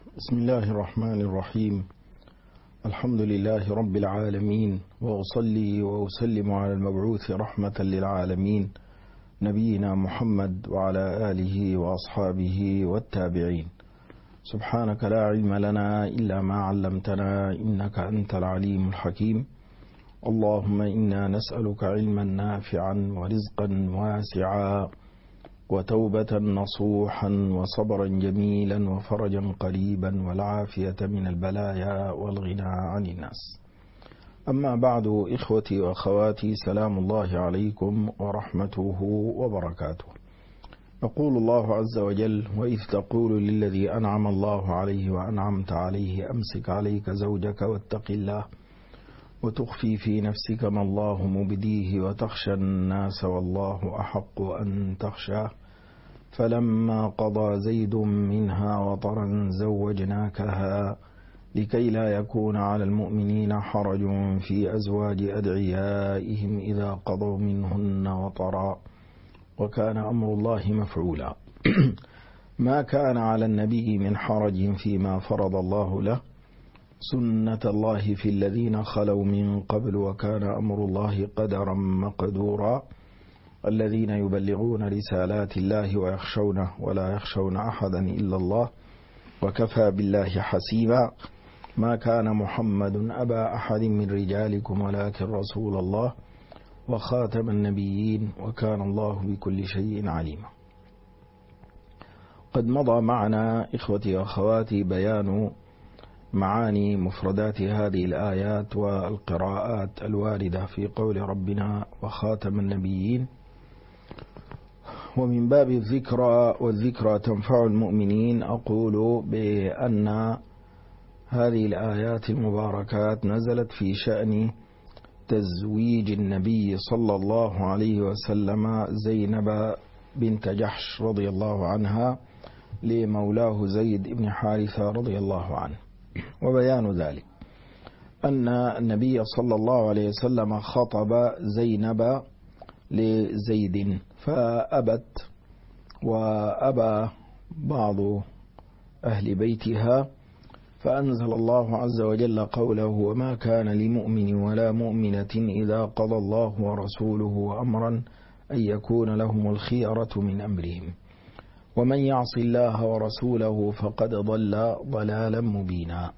بسم الله الرحمن الرحيم. الحمد لله رب العالمين، وأصلي وأسلم على المبعوث رحمة للعالمين نبينا محمد وعلى آله وأصحابه والتابعين. سبحانك لا علم لنا إلا ما علمتنا إنك أنت العليم الحكيم. اللهم إنا نسألك علما نافعا ورزقا واسعا وتوبة نصوحا وصبرا جميلا وفرجا قريبا والعافية من البلايا والغنى عن الناس. أما بعد، إخوتي وأخواتي، سلام الله عليكم ورحمته وبركاته. يقول الله عز وجل: وإذ تقول للذي أنعم الله عليه وأنعمت عليه أمسك عليك زوجك واتق الله وتخفي في نفسك ما الله مبديه وتخشى الناس والله أحق أن تخشاه فلما قضى زيد منها وطرا زوجناكها لكي لا يكون على المؤمنين حرج في أزواج أدعيائهم إذا قضوا منهن وطرا وكان أمر الله مفعولا. ما كان على النبي من حرج فيما فرض الله له، سنة الله في الذين خلوا من قبل وكان أمر الله قدرا مقدورا. الذين يبلغون رسالات الله ويخشونه ولا يخشون أحدا إلا الله وكفى بالله حسيبا. ما كان محمد أبا أحد من رجالكم ولكن رسول الله وخاتم النبيين وكان الله بكل شيء عليما. قد مضى معنا إخوتي وأخواتي بيان معاني مفردات هذه الآيات والقراءات الواردة في قول ربنا وخاتم النبيين. ومن باب الذكرى والذكرى تنفع المؤمنين، أقول بأن هذه الآيات المباركات نزلت في شأن تزويج النبي صلى الله عليه وسلم زينب بنت جحش رضي الله عنها لمولاه زيد بن حارثة رضي الله عنه. وبيان ذلك أن النبي صلى الله عليه وسلم خطب زينب لزيد فأبت، وأبى بعض أهل بيتها، فأنزل الله عز وجل قوله: وما كان لمؤمن ولا مؤمنة إذا قضى الله ورسوله أمرا أن يكون لهم الخيرة من أمرهم ومن يعص الله ورسوله فقد ضل ضلالا مبينا.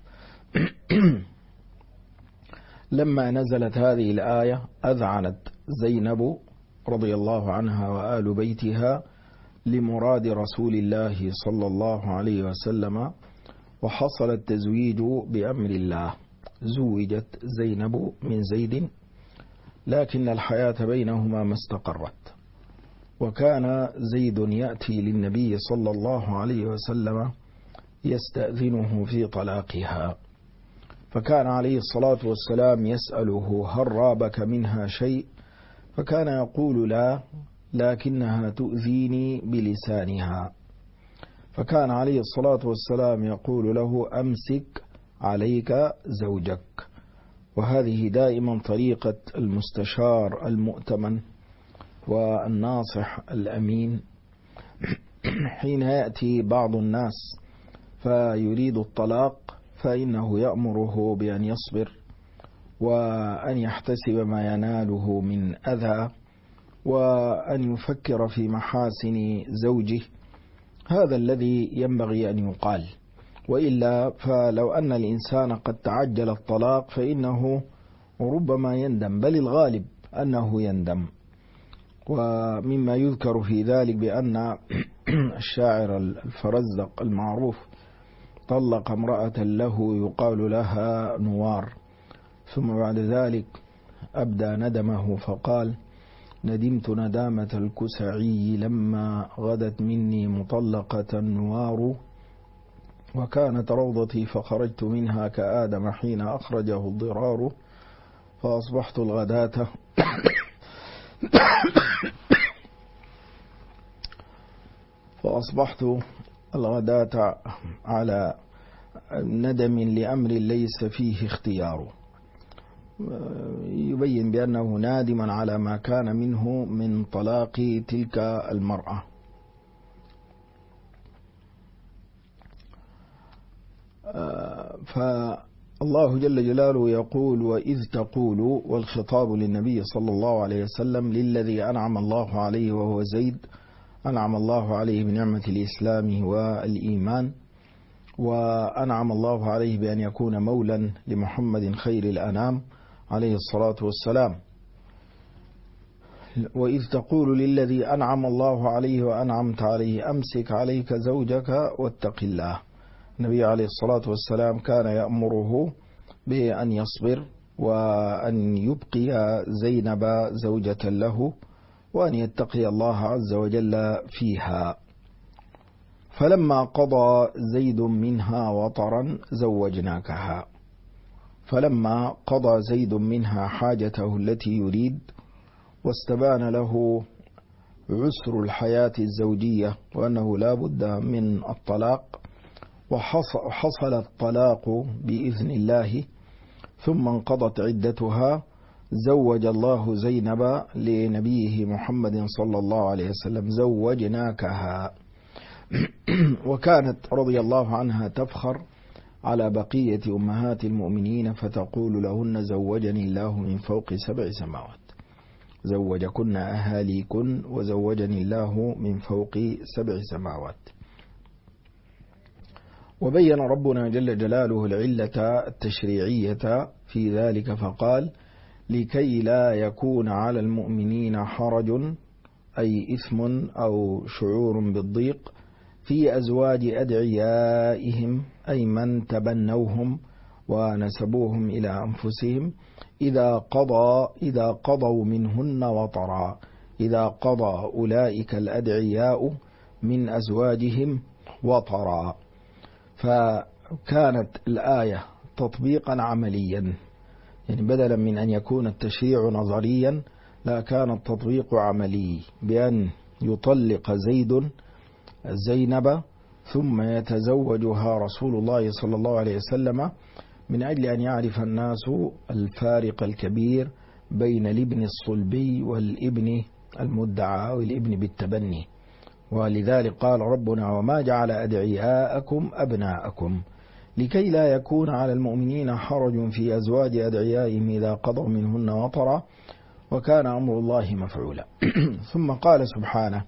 لما نزلت هذه الآية أذعنت زينب رضي الله عنها وآل بيتها لمراد رسول الله صلى الله عليه وسلم، وحصل التزويج بأمر الله. زوجت زينب من زيد، لكن الحياة بينهما ما استقرت، وكان زيد يأتي للنبي صلى الله عليه وسلم يستأذنه في طلاقها، فكان عليه الصلاة والسلام يسأله: هل رابك منها شيء؟ فكان يقول: لا، لكنها تؤذيني بلسانها. فكان عليه الصلاة والسلام يقول له: أمسك عليك زوجك. وهذه دائما طريقة المستشار المؤتمن والناصح الأمين. حين يأتي بعض الناس فيريد الطلاق فإنه يأمره بأن يصبر وأن يحتسب ما يناله من أذى وأن يفكر في محاسن زوجه. هذا الذي ينبغي أن يقال، وإلا فلو أن الإنسان قد تعجل الطلاق فإنه ربما يندم، بل الغالب أنه يندم. ومما يذكر في ذلك بأن الشاعر الفرزدق المعروف طلق امرأة له يقال لها نوار، ثم بعد ذلك أبدى ندمه فقال: ندمت ندامة الكسعي لما غدت مني مطلقة نوار وكانت روضتي فخرجت منها كآدم حين أخرجه الضرار فأصبحت الغداة على ندم لأمر ليس فيه اختيار. يبين بأنه نادم على ما كان منه من طلاق تلك المرأة. فالله جل جلاله يقول وإذ تقول، والخطاب للنبي صلى الله عليه وسلم للذي أنعم الله عليه وهو زيد، أنعم الله عليه بنعمة الإسلام والإيمان، وأنعم الله عليه بأن يكون مولا لمحمد خير الأنام عليه الصلاة والسلام. وإذ تقول للذي أنعم الله عليه وأنعمت عليه أمسك عليك زوجك واتق الله. النبي عليه الصلاة والسلام كان يأمره بأن يصبر وأن يبقي زينب زوجة له وأن يتقي الله عز وجل فيها. فلما قضى زيد منها وطرا زوجناكها. فلما قضى زيد منها حاجته التي يريد واستبان له عسر الحياة الزوجية وأنه لا بد من الطلاق، وحصل الطلاق بإذن الله، ثم انقضت عدتها، زوج الله زينب لنبيه محمد صلى الله عليه وسلم، زوجناكها. وكانت رضي الله عنها تفخر على بقية أمهات المؤمنين فتقول لهن زوجني الله من فوق 7 سماوات، زوجكن أهاليكن وزوجني الله من فوق 7 سماوات. وبين ربنا جل جلاله العلة التشريعية في ذلك فقال لكي لا يكون على المؤمنين حرج، أي إثم أو شعور بالضيق، في أزواج أدعيائهم، أي من تبنوهم ونسبوهم إلى أنفسهم، إذا قضوا منهن وطرا، إذا قضى أولئك الأدعياء من أزواجهم وطرا. فكانت الآية تطبيقا عمليا، يعني بدلا من أن يكون التشريع نظريا، لا، كان التطبيق عملي، بأن يطلق زيد زينب ثم يتزوجها رسول الله صلى الله عليه وسلم، من أجل أن يعرف الناس الفارق الكبير بين الابن الصلبي والابن المدعى والابن بالتبني. ولذلك قال ربنا وما جعل أدعياءكم أبناءكم لكي لا يكون على المؤمنين حرج في أزواج أدعيائهم إذا قضوا منهن وطرا وكان أمر الله مفعولا. ثم قال سبحانه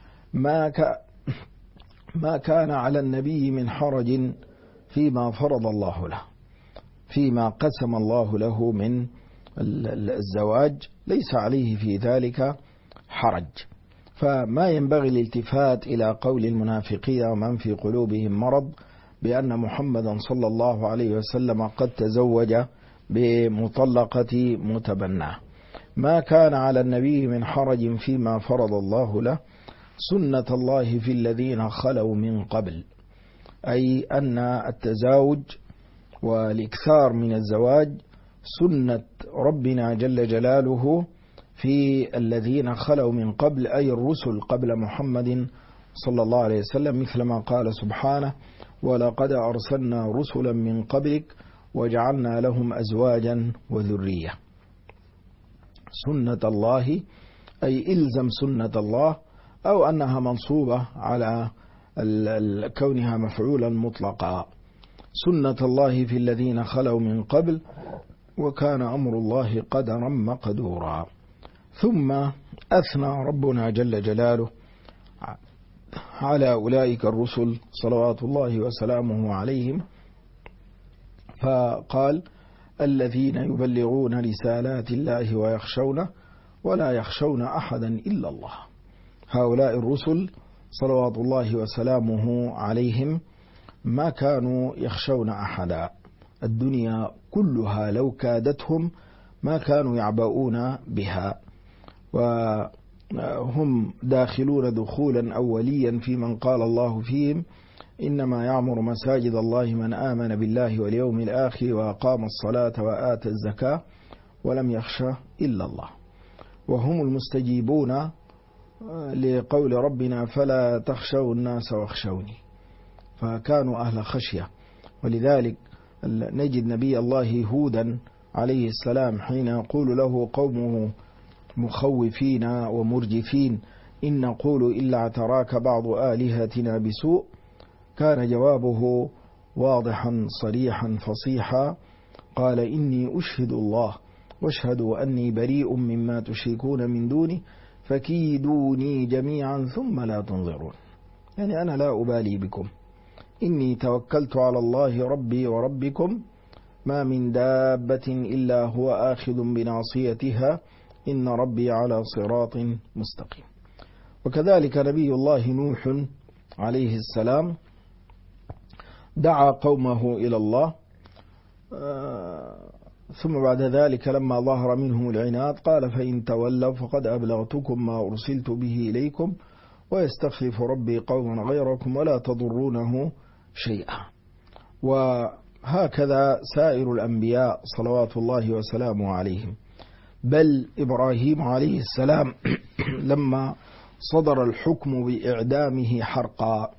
ما كان على النبي من حرج فيما فرض الله له، فيما قسم الله له من الزواج، ليس عليه في ذلك حرج. فما ينبغي الالتفات إلى قول المنافقين ومن في قلوبهم مرض بأن محمدا صلى الله عليه وسلم قد تزوج بمطلقة متبناه. ما كان على النبي من حرج فيما فرض الله له، سنة الله في الذين خلوا من قبل، أي أن التزاوج والإكثار من الزواج سنة ربنا جل جلاله في الذين خلوا من قبل، أي الرسل قبل محمد صلى الله عليه وسلم، مثل ما قال سبحانه ولقد أرسلنا رسلا من قبلك وجعلنا لهم أزواجا وذرية. سنة الله أي إلزم سنة الله، أو أنها منصوبة على كونها مفعولا مطلقا. سنة الله في الذين خلوا من قبل وكان أمر الله قدرا مقدورا. ثم أثنى ربنا جل جلاله على أولئك الرسل صلوات الله وسلامه عليهم، فقال الذين يبلغون رسالات الله ويخشونه ولا يخشون أحدا إلا الله. هؤلاء الرسل صلوات الله وسلامه عليهم ما كانوا يخشون أحدا، الدنيا كلها لو كادتهم ما كانوا يعبؤون بها، وهم داخلون دخولا أوليا في من قال الله فيهم إنما يعمر مساجد الله من آمن بالله واليوم الآخر وأقام الصلاة وآتى الزكاة ولم يخشى إلا الله. وهم المستجيبون لقول ربنا فلا تخشوا الناس واخشوني، فكانوا أهل خشية. ولذلك نجد نبي الله هودا عليه السلام حين يقول له قومه مخوفين ومرجفين إن نقول إلا اعتراك بعض آلهتنا بسوء، كان جوابه واضحا صريحا فصيحا، قال: إني أشهد الله واشهدوا أني بريء مما تشركون من دونه فكيدوني جميعا ثم لا تنظرون. يعني أنا لا أبالي بكم، إني توكلت على الله ربي وربكم، ما من دابة إلا هو آخذ بناصيتها، إن ربي على صراط مستقيم. وكذلك نبي الله نوح عليه السلام دعا قومه إلى الله، ثم بعد ذلك لما ظهر منهم العناد قال: فإن تولوا فقد أبلغتكم ما أرسلت به إليكم ويستخلف ربي قوما غيركم ولا تضرونه شيئا. وهكذا سائر الأنبياء صلوات الله وسلامه عليهم. بل إبراهيم عليه السلام لما صدر الحكم بإعدامه حرقا: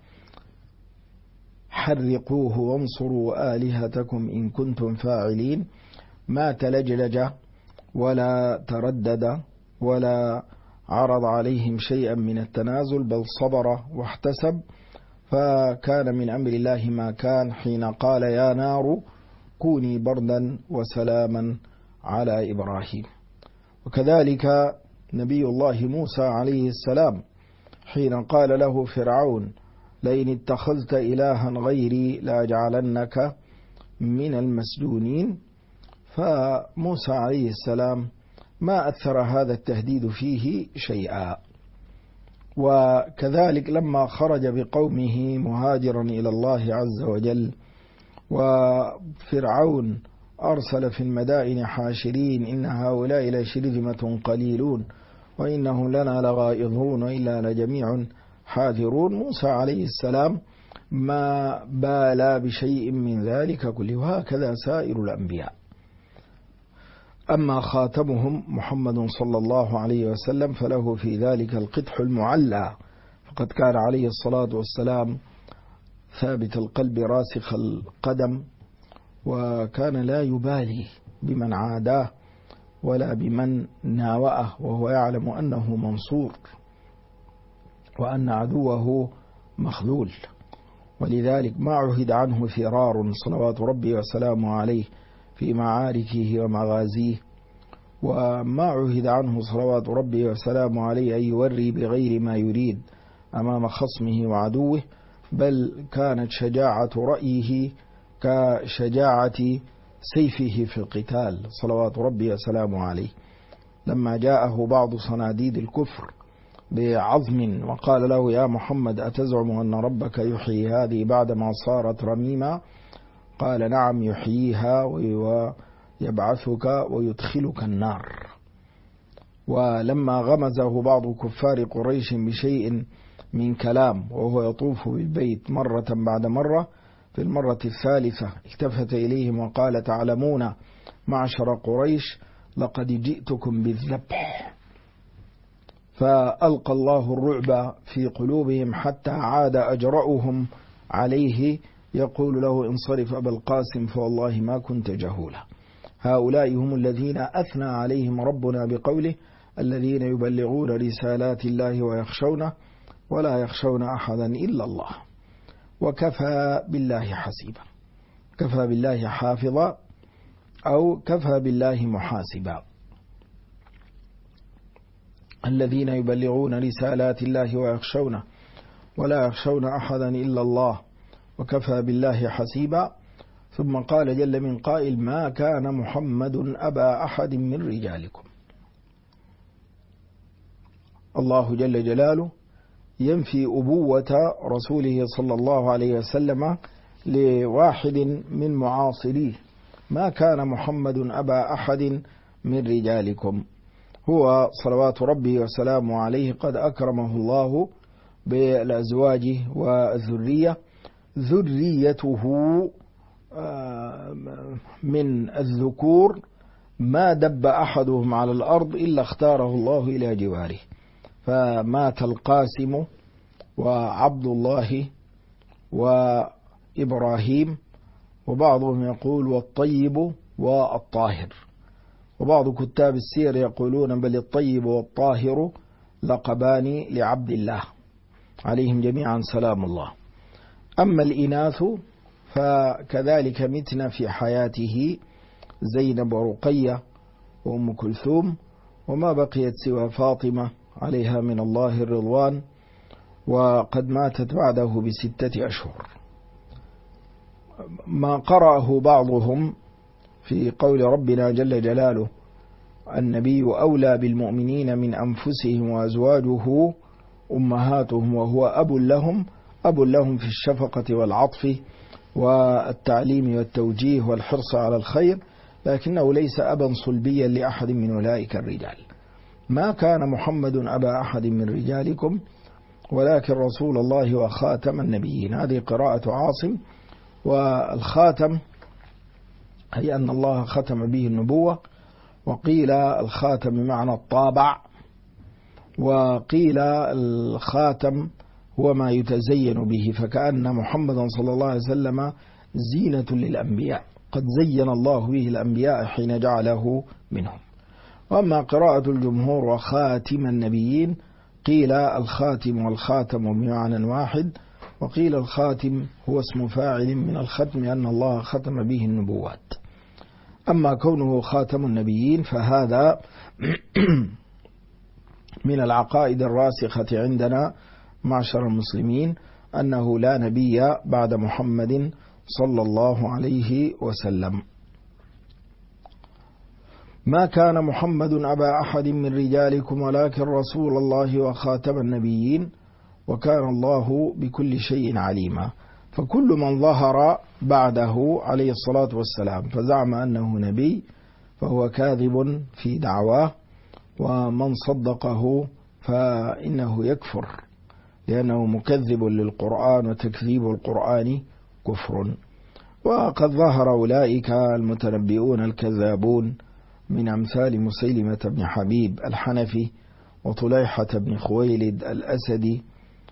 حرقوه وانصروا آلهتكم إن كنتم فاعلين، ما تلجلج ولا تردد ولا عرض عليهم شيئا من التنازل، بل صبر واحتسب. فكان من أمر الله ما كان حين قال: يا نار كوني بردا وسلاما على إبراهيم. وكذلك نبي الله موسى عليه السلام حين قال له فرعون: لئن اتخذت إلها غيري لأجعلنك من المسجونين، فموسى عليه السلام ما أثر هذا التهديد فيه شيئا. وكذلك لما خرج بقومه مهاجرا إلى الله عز وجل، وفرعون أرسل في المدائن حاشرين: إن هؤلاء لشرذمة قليلون وإنهم لنا لغائظون وإلا لجميع حاذرون، موسى عليه السلام ما بالى بشيء من ذلك كله. وهكذا سائر الأنبياء. أما خاتمهم محمد صلى الله عليه وسلم فله في ذلك القدح المعلى، فقد كان عليه الصلاة والسلام ثابت القلب راسخ القدم، وكان لا يبالي بمن عاداه ولا بمن ناوأه، وهو يعلم أنه منصور وأن عدوه مخذول. ولذلك ما عهد عنه فرار صلوات ربي وسلامه عليه في معاركه ومغازيه، وما عهد عنه صلوات ربي وسلامه عليه أن يوري بغير ما يريد أمام خصمه وعدوه، بل كانت شجاعة رأيه كشجاعة سيفه في القتال صلوات ربي وسلامه عليه. لما جاءه بعض صناديد الكفر بعظم وقال له: يا محمد أتزعم أن ربك يحيي هذه بعدما صارت رميما؟ قال: نعم يحييها ويبعثك ويدخلك النار. ولما غمزه بعض كفار قريش بشيء من كلام وهو يطوف بالبيت مرة بعد مرة، في المرة الثالثة التفت إليهم وقال: تعلمون معشر قريش لقد جئتكم بالذبح. فألقى الله الرعب في قلوبهم حتى عاد أجرأهم عليه يقول له: انصرف أبا القاسم فوالله ما كنت جهولا. هؤلاء هم الذين أثنى عليهم ربنا بقوله: الذين يبلغون رسالات الله ويخشونه ولا يخشون أحدا إلا الله وكفى بالله حسيبا. كفى بالله حافظا أو كفى بالله محاسبا. الذين يبلغون رسالات الله ويخشونه ولا يخشون أحدا إلا الله وكفى بالله حسيبا. ثم قال جل من قائل: ما كان محمد أبا أحد من رجالكم. الله جل جلاله ينفي أبوة رسوله صلى الله عليه وسلم لواحد من معاصريه: ما كان محمد أبا أحد من رجالكم. هو صلوات ربي وسلامه عليه قد أكرمه الله بالأزواج والذرية. ذريته من الذكور ما دب أحدهم على الأرض إلا اختاره الله إلى جواره، فمات القاسم وعبد الله وإبراهيم، وبعضهم يقول والطيب والطاهر، وبعض كتاب السير يقولون بل الطيب والطاهر لقبان لعبد الله عليهم جميعا سلام الله. أما الإناث فكذلك متن في حياته زينب ورقية وأم كلثوم، وما بقيت سوى فاطمة عليها من الله الرضوان، وقد ماتت بعده ب6 أشهر. ما قرأه بعضهم في قول ربنا جل جلاله: النبي أولى بالمؤمنين من أنفسهم وأزواجه أمهاتهم وهو أب لهم في الشفقة والعطف والتعليم والتوجيه والحرص على الخير، لكنه ليس أبا صلبيا لأحد من أولئك الرجال. ما كان محمد أبا أحد من رجالكم ولكن رسول الله وخاتم النبيين. هذه قراءة عاصم. والخاتم هي أن الله ختم به النبوة، وقيل الخاتم بمعنى الطابع، وقيل الخاتم هو ما يتزين به، فكأن محمدا صلى الله عليه وسلم زينة للأنبياء، قد زين الله به الأنبياء حين جعله منهم. وأما قراءة الجمهور وخاتم النبيين، قيل الخاتم والخاتم بمعنى واحد، وقيل الخاتم هو اسم فاعل من الختم أن الله ختم به النبوات. أما كونه خاتم النبيين فهذا من العقائد الراسخة عندنا معشر المسلمين، أنه لا نبي بعد محمد صلى الله عليه وسلم. ما كان محمد أبا أحد من رجالكم ولكن رسول الله وخاتم النبيين وكان الله بكل شيء عليما. فكل من ظهر بعده عليه الصلاة والسلام فزعم أنه نبي فهو كاذب في دعواه، ومن صدقه فإنه يكفر، لأنه مكذب للقرآن، وتكذيب القرآن كفر. وقد ظهر أولئك المتنبئون الكذابون من أمثال مسيلمة بن حبيب الحنفي وطليحة بن خويلد الأسدي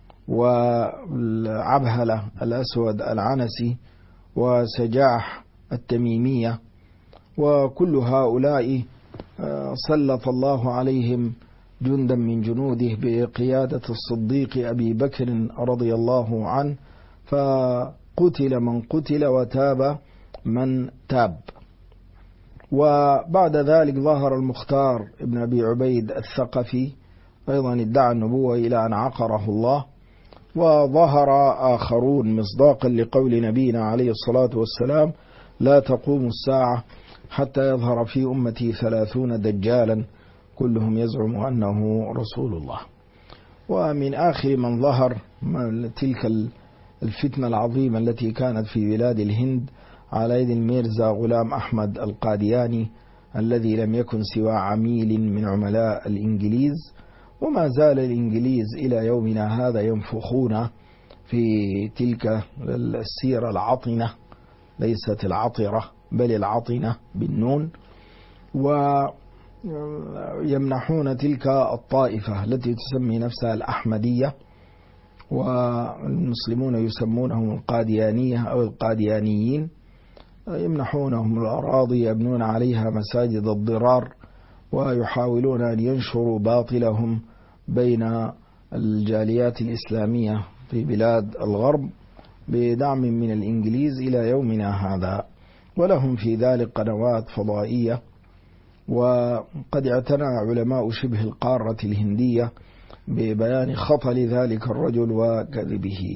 وعبهلة الأسود العنسي وسجاح التميمية، وكل هؤلاء سلط الله عليهم جندا من جنوده بقيادة الصديق أبي بكر رضي الله عنه، فقتل من قتل وتاب من تاب. وبعد ذلك ظهر المختار ابن أبي عبيد الثقفي أيضا ادعى النبوة إلى أن عقره الله. وظهر آخرون مصداقا لقول نبينا عليه الصلاة والسلام: لا تقوم الساعة حتى يظهر في أمتي 30 دجالا كلهم يزعم أنه رسول الله. ومن آخر من ظهر تلك الفتنة العظيمة التي كانت في بلاد الهند على يد الميرزا غلام أحمد القادياني، الذي لم يكن سوى عميل من عملاء الإنجليز، وما زال الإنجليز إلى يومنا هذا ينفخون في تلك السيرة العطنة، ليست العطرة بل العطنة بالنون، ويمنحون تلك الطائفة التي تسمي نفسها الأحمدية، والمسلمون يسمونهم القاديانية أو القاديانيين، يمنحونهم الأراضي يبنون عليها مساجد الضرار، ويحاولون أن ينشروا باطلهم بين الجاليات الإسلامية في بلاد الغرب بدعم من الإنجليز إلى يومنا هذا. ولهم في ذلك قنوات فضائية، وقد اعتنى علماء شبه القارة الهندية ببيان خطل ذلك الرجل وكذبه.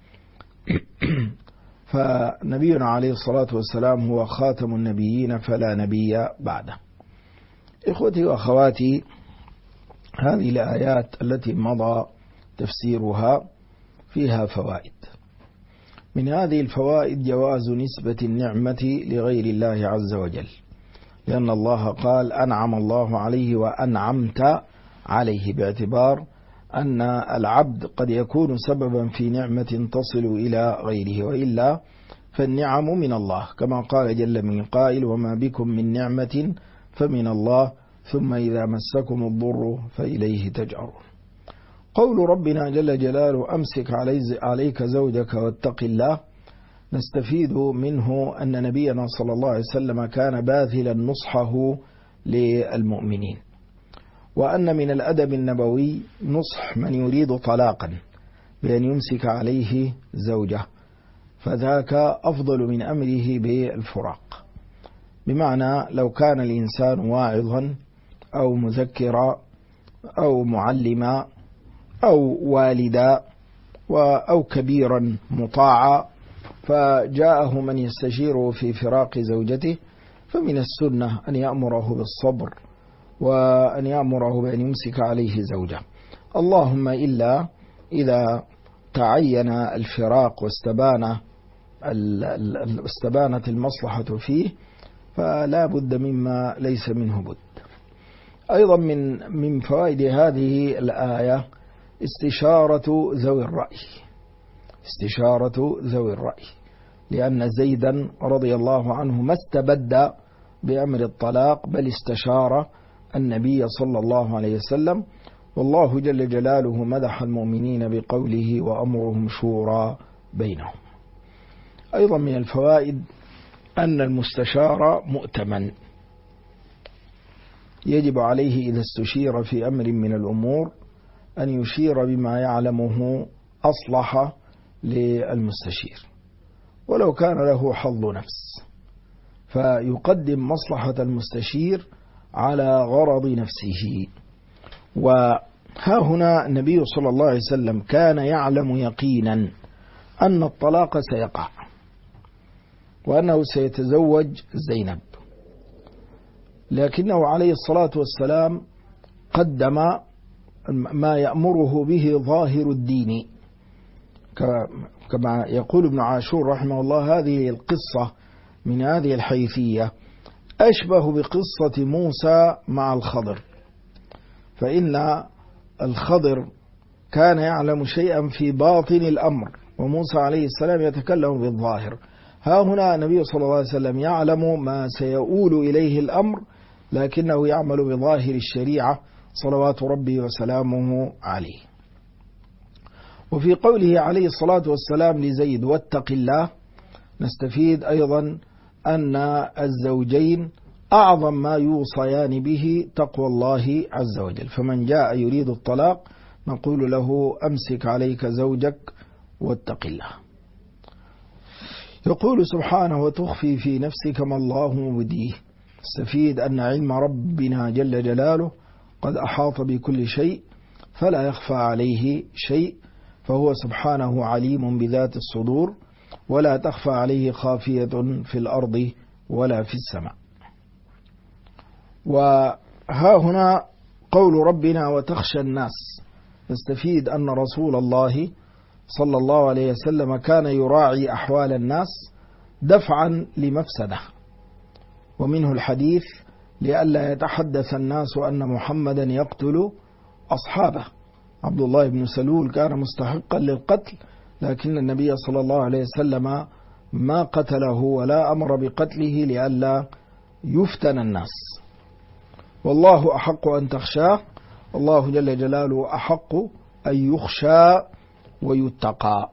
فنبينا عليه الصلاة والسلام هو خاتم النبيين فلا نبي بعده. إخوتي وأخواتي، هذه الآيات التي مضى تفسيرها فيها فوائد. من هذه الفوائد جواز نسبة النعمة لغير الله عز وجل، لأن الله قال: أنعم الله عليه وأنعمت عليه، باعتبار أن العبد قد يكون سببا في نعمة تصل إلى غيره، وإلا فالنعم من الله، كما قال جل من قائل: وما بكم من نعمة فمن الله ثم إذا مسكم الضر فإليه تجأرون. قول ربنا جل جلاله: أمسك عليك زوجك واتق الله، نستفيد منه أن نبينا صلى الله عليه وسلم كان باذلا نصحه للمؤمنين، وأن من الأدب النبوي نصح من يريد طلاقا بأن يمسك عليه زوجه، فذاك أفضل من أمره بالفراق. بمعنى لو كان الإنسان واعظا أو مذكرا أو معلما أو والدا أو كبيرا مطاعا، فجاءه من يستشيره في فراق زوجته، فمن السنة أن يأمره بالصبر وأن يأمره بأن يمسك عليه زوجه. اللهم إلا إذا تعين الفراق واستبانت المصلحة فيه، فلا بد مما ليس منه بد. أيضا من فوائد هذه الآية استشارة ذوي الرأي، لأن زيدا رضي الله عنه ما استبد بأمر الطلاق، بل استشار النبي صلى الله عليه وسلم، والله جل جلاله مدح المؤمنين بقوله وأمرهم شورى بينهم. أيضا من الفوائد أن المستشار مؤتمن، يجب عليه إذا استشير في أمر من الأمور أن يشير بما يعلمه أصلح للمستشير، ولو كان له حظ نفس فيقدم مصلحة المستشير على غرض نفسه. وها هنا النبي صلى الله عليه وسلم كان يعلم يقينا أن الطلاق سيقع وأنه سيتزوج زينب، لكنه عليه الصلاة والسلام قدم ما يأمره به ظاهر الدين، كما يقول ابن عاشور رحمه الله: هذه القصة من هذه الحيثية أشبه بقصة موسى مع الخضر، فإن الخضر كان يعلم شيئا في باطن الأمر، وموسى عليه السلام يتكلم بالظاهر. ها هنا النبي صلى الله عليه وسلم يعلم ما سيؤول إليه الأمر، لكنه يعمل بظاهر الشريعة صلوات ربي وسلامه عليه. وفي قوله عليه الصلاة والسلام لزيد واتق الله، نستفيد أيضا أن الزوجين أعظم ما يوصيان به تقوى الله عز وجل، فمن جاء يريد الطلاق نقول له أمسك عليك زوجك واتق الله. يقول سبحانه: وتخفي في نفسك ما الله مبديه. استفيد أن علم ربنا جل جلاله قد أحاط بكل شيء فلا يخفى عليه شيء، فهو سبحانه عليم بذات الصدور، ولا تخفى عليه خافية في الأرض ولا في السماء. وها هنا قول ربنا: وتخشى الناس. نستفيد أن رسول الله صلى الله عليه وسلم كان يراعي أحوال الناس دفعا لمفسده، ومنه الحديث: لئلا يتحدث الناس أن محمدا يقتل أصحابه. عبد الله بن سلول كان مستحقا للقتل، لكن النبي صلى الله عليه وسلم ما قتله ولا أمر بقتله لئلا يفتن الناس. والله أحق أن تخشاه، الله جل جلاله أحق أن يخشى ويتقى.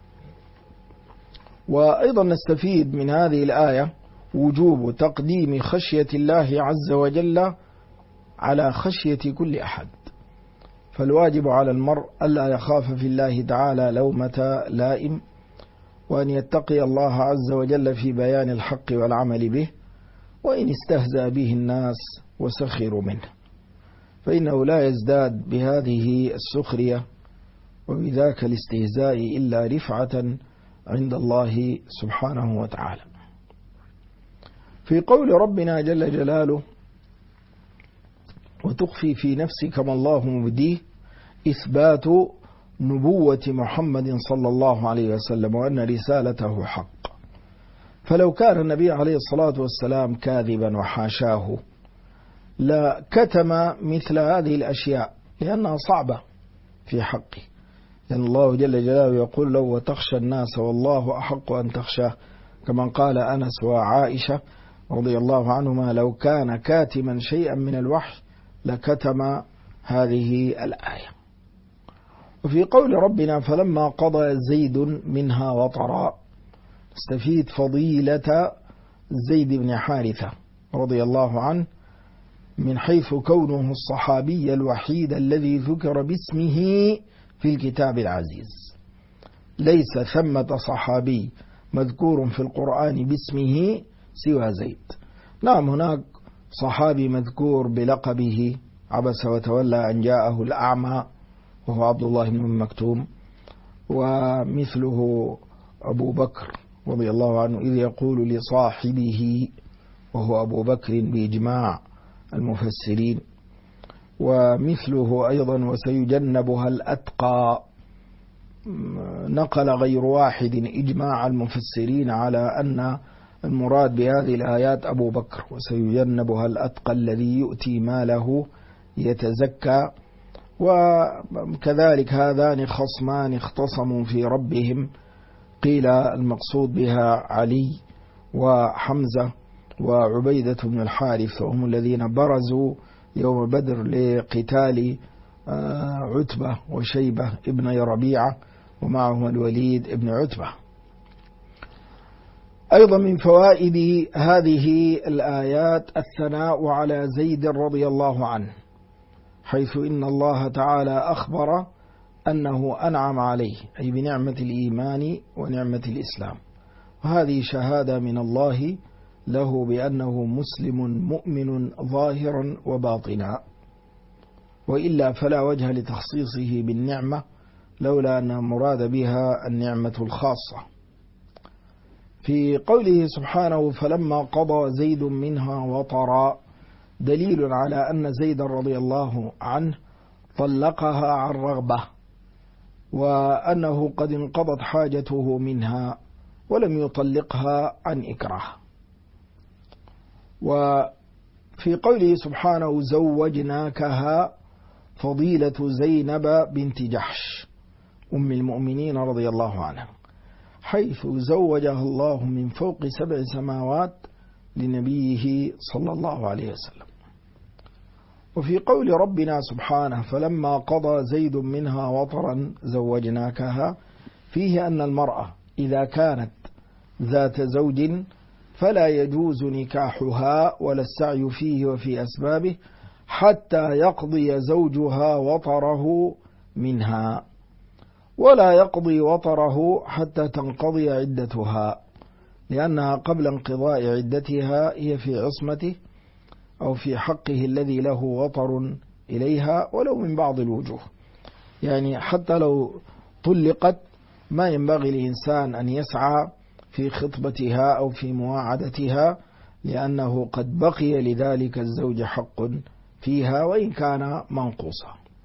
وأيضا نستفيد من هذه الآية وجوب تقديم خشية الله عز وجل على خشية كل أحد، فالواجب على المرء ألا يخاف في الله تعالى لومة لائم، وأن يتقي الله عز وجل في بيان الحق والعمل به، وإن استهزأ به الناس وسخروا منه فإنه لا يزداد بهذه السخرية وبذاك الاستهزاء إلا رفعة عند الله سبحانه وتعالى. في قول ربنا جل جلاله: وتخفي في نفسك ما الله مبديه، إثبات نبوة محمد صلى الله عليه وسلم وأن رسالته حق. فلو كان النبي عليه الصلاة والسلام كاذبا وحاشاه لكتم مثل هذه الأشياء، لأنها صعبة في حقه، لأن الله جل جلاله يقول له: وتخشى الناس والله أحق أن تخشاه، كما قال أنس وعائشة رضي الله عنهما: لو كان كاتما شيئا من الوحي لكتم هذه الآية. وفي قول ربنا: فلما قضى زيد منها وطرا، استفيد فضيلة زيد بن حارثة رضي الله عنه، من حيث كونه الصحابي الوحيد الذي ذكر باسمه في الكتاب العزيز. ليس ثمة صحابي مذكور في القرآن باسمه سوى زيد. نعم هناك صحابي مذكور بلقبه عبس وتولى أن جاءه الأعمى وهو عبد الله بن مكتوم، ومثله أبو بكر رضي الله عنه إذ يقول لصاحبه وهو أبو بكر بإجماع المفسرين، ومثله أيضا وسيجنبها الأتقى، نقل غير واحد إجماع المفسرين على أن المراد بهذه الآيات أبو بكر، وسيجنبها الأتقى الذي يؤتي ماله يتزكى. وكذلك هذان خصمان اختصموا في ربهم، قيل المقصود بها علي وحمزة وعبيدة بن الحارث، وهم الذين برزوا يوم بدر لقتال عتبة وشيبة ابن ربيعة ومعهم الوليد ابن عتبة. أيضا من فوائد هذه الآيات الثناء على زيد رضي الله عنه، حيث إن الله تعالى أخبر أنه أنعم عليه، أي بنعمة الإيمان ونعمة الإسلام، وهذه شهادة من الله له بأنه مسلم مؤمن ظاهرا وباطنا، وإلا فلا وجه لتخصيصه بالنعمة لولا أن مراد بها النعمة الخاصة. في قوله سبحانه فلما قضى زيد منها وطرا دليل على أن زيد رضي الله عنه طلقها عن رغبة، وأنه قد انقضت حاجته منها ولم يطلقها عن إكراه. وفي قوله سبحانه زوجناكها فضيلة زينب بنت جحش أم المؤمنين رضي الله عنها، حيث زوجها الله من فوق 7 سماوات لنبيه صلى الله عليه وسلم. وفي قول ربنا سبحانه فلما قضى زيد منها وطرا زوجناكها، فيه أن المرأة إذا كانت ذات زوج فلا يجوز نكاحها ولا السعي فيه وفي أسبابه حتى يقضي زوجها وطره منها، ولا يقضي وطره حتى تنقضي عدتها، لأنها قبل انقضاء عدتها هي في عصمته أو في حقه الذي له وطر إليها ولو من بعض الوجوه. يعني حتى لو طلقت ما ينبغي الإنسان أن يسعى في خطبتها أو في مواعدتها، لأنه قد بقي لذلك الزوج حق فيها وإن كان منقوصا.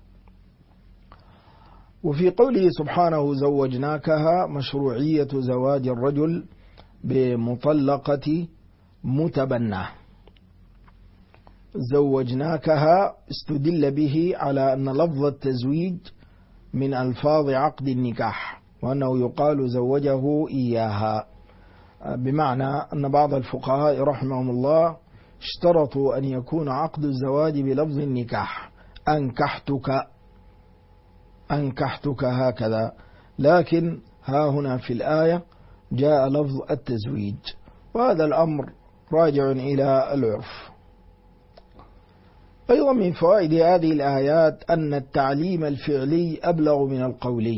وفي قوله سبحانه زوجناكها مشروعية زواج الرجل بمطلقة متبناه. زوجناكها استدل به على أن لفظ التزويج من ألفاظ عقد النكاح، وأنه يقال زوجه إياها، بمعنى أن بعض الفقهاء رحمهم الله اشترطوا أن يكون عقد الزواج بلفظ النكاح أنكحتك هكذا، لكن ها هنا في الآية جاء لفظ التزويج، وهذا الأمر راجع إلى العرف. أيضا من فوائد هذه الآيات أن التعليم الفعلي أبلغ من القولي.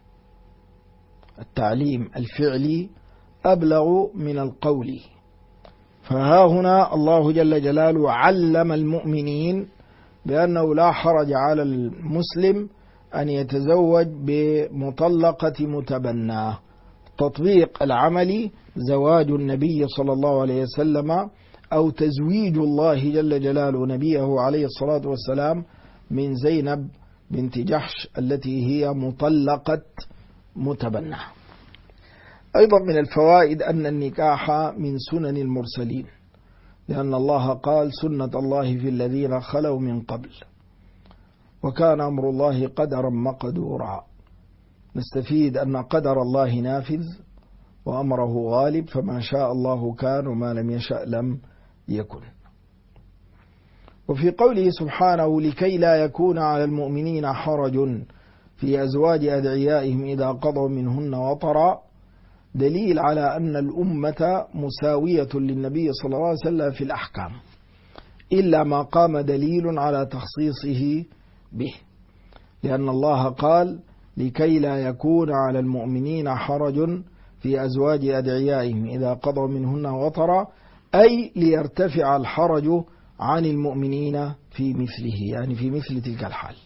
التعليم الفعلي أبلغ من القولي، فها هنا الله جل جلاله علم المؤمنين بأنه لا حرج على المسلم أن يتزوج بمطلقة متبناه. تطبيق العملي زواج النبي صلى الله عليه وسلم أو تزويج الله جل جلاله نبيه عليه الصلاة والسلام من زينب بنت جحش التي هي مطلقة متبناه. أيضا من الفوائد أن النكاح من سنن المرسلين، لأن الله قال سنة الله في الذين خلوا من قبل، وكان أمر الله قدرا مقدورا. نستفيد أن قدر الله نافذ وأمره غالب، فما شاء الله كان وما لم يشأ لم يكن. وفي قوله سبحانه لكي لا يكون على المؤمنين حرج في أزواج أدعيائهم إذا قضوا منهن وطرا، دليل على أن الأمة مساوية للنبي صلى الله عليه وسلم في الأحكام، إلا ما قام دليل على تخصيصه به، لأن الله قال لكي لا يكون على المؤمنين حرج في أزواج أدعيائهم إذا قضوا منهن وطرا، أي ليرتفع الحرج عن المؤمنين في مثله، يعني في مثل تلك الحال.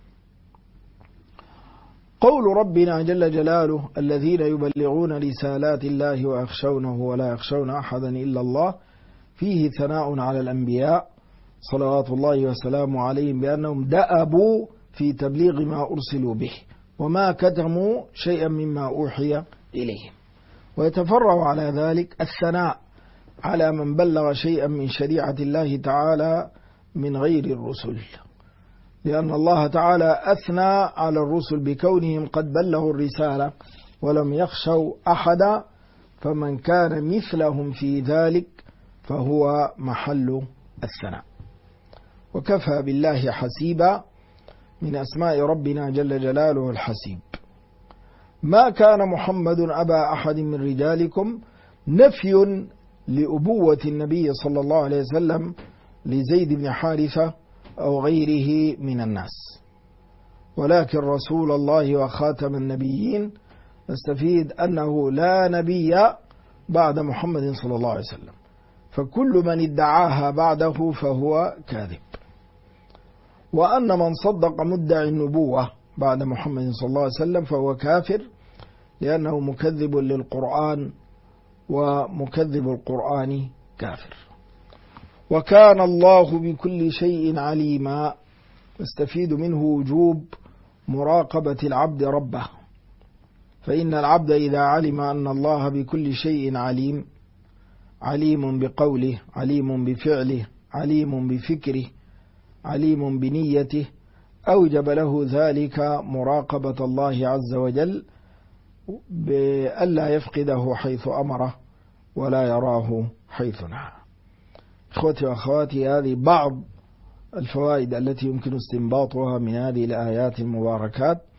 قول ربنا جل جلاله الذين يبلغون رسالات الله ويخشونه ولا يخشون أحدا إلا الله، فيه ثناء على الأنبياء صلوات الله وسلامه عليهم بأنهم دأبوا في تبليغ ما أرسلوا به وما كتموا شيئا مما أوحي إليهم. ويتفرع على ذلك الثناء على من بلغ شيئا من شريعة الله تعالى من غير الرسل، لأن الله تعالى أثنى على الرسل بكونهم قد بلغوا الرسالة ولم يخشوا أحدا، فمن كان مثلهم في ذلك فهو محل الثناء. وكفى بالله حسيبا، من أسماء ربنا جل جلاله الحسيب. ما كان محمد أبا أحد من رجالكم، نفي لأبوة النبي صلى الله عليه وسلم لزيد بن حارثة أو غيره من الناس، ولكن رسول الله وخاتم النبيين، نستفيد أنه لا نبي بعد محمد صلى الله عليه وسلم، فكل من ادعاها بعده فهو كاذب. وأن من صدق مدعي النبوة بعد محمد صلى الله عليه وسلم فهو كافر، لأنه مكذب للقرآن، ومكذب القرآن كافر. وكان الله بكل شيء عليما، نستفيد منه وجوب مراقبة العبد ربه، فإن العبد إذا علم أن الله بكل شيء عليم، عليم بقوله، عليم بفعله، عليم بفكره، عليم بنيته، أوجب له ذلك مراقبة الله عز وجل بألا يفقده حيث أمره ولا يراه حيث نهى. إخوتي وأخواتي، هذه بعض الفوائد التي يمكن استنباطها من هذه الآيات المباركات